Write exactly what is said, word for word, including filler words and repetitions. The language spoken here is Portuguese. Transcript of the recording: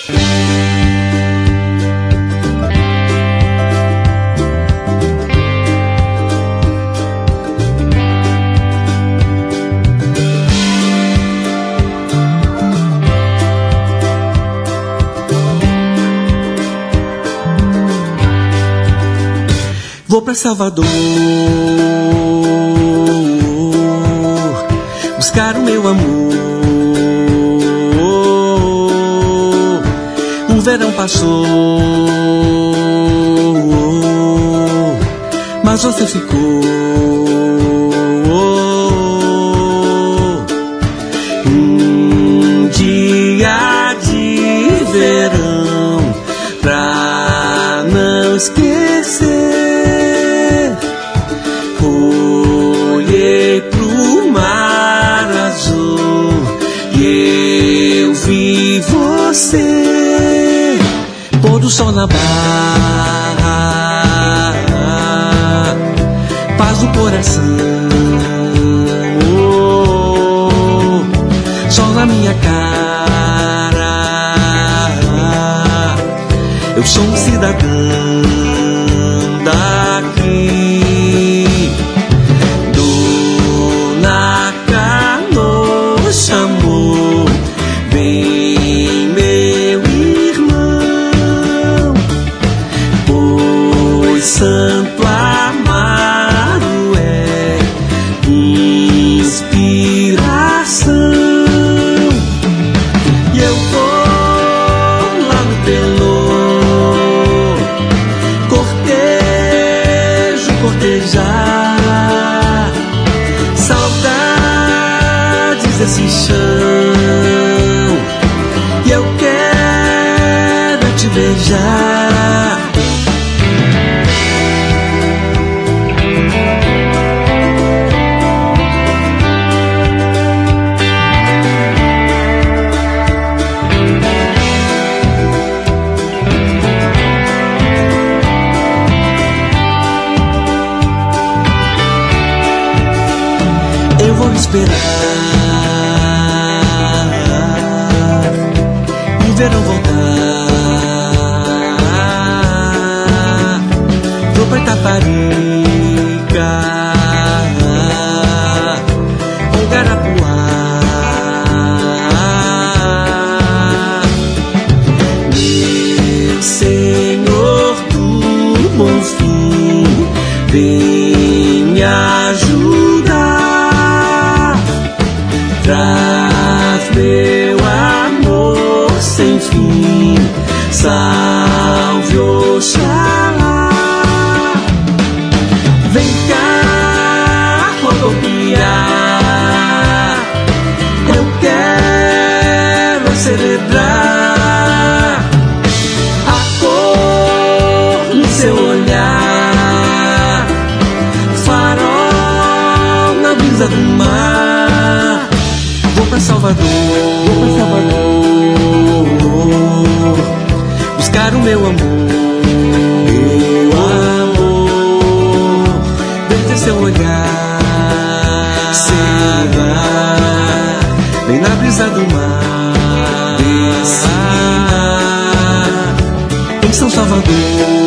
Vou pra Salvador buscar o meu amor. O verão passou, mas você ficou. Um dia de verão pra não esquecer. Olhei pro mar azul e eu vi você. Pôr do sol na barra, paz do coração. Oh, sol na minha cara. Eu sou um cidadão daqui. Chamou, vem meu irmão, pois Santo Amaro é inspiração. E eu vou lá no Pelô, cortejo, cortejar, saudades esse chão, e eu quero te beijar. Eu vou esperar o verão voltar. Vou pra Itaparica ou Garapuá. Meu Senhor do Bom Fim, vem me ajudar. Traz meu amor sem fim, salve Oxalá. Vem cá rodopiar, eu quero celebrar a cor no seu olhar, farol na brisa do mar. Vou pra Salvador, vou pra Salvador buscar o meu amor, meu amor. Desde seu olhar, será, vem na brisa do mar, desse mar, em São Salvador.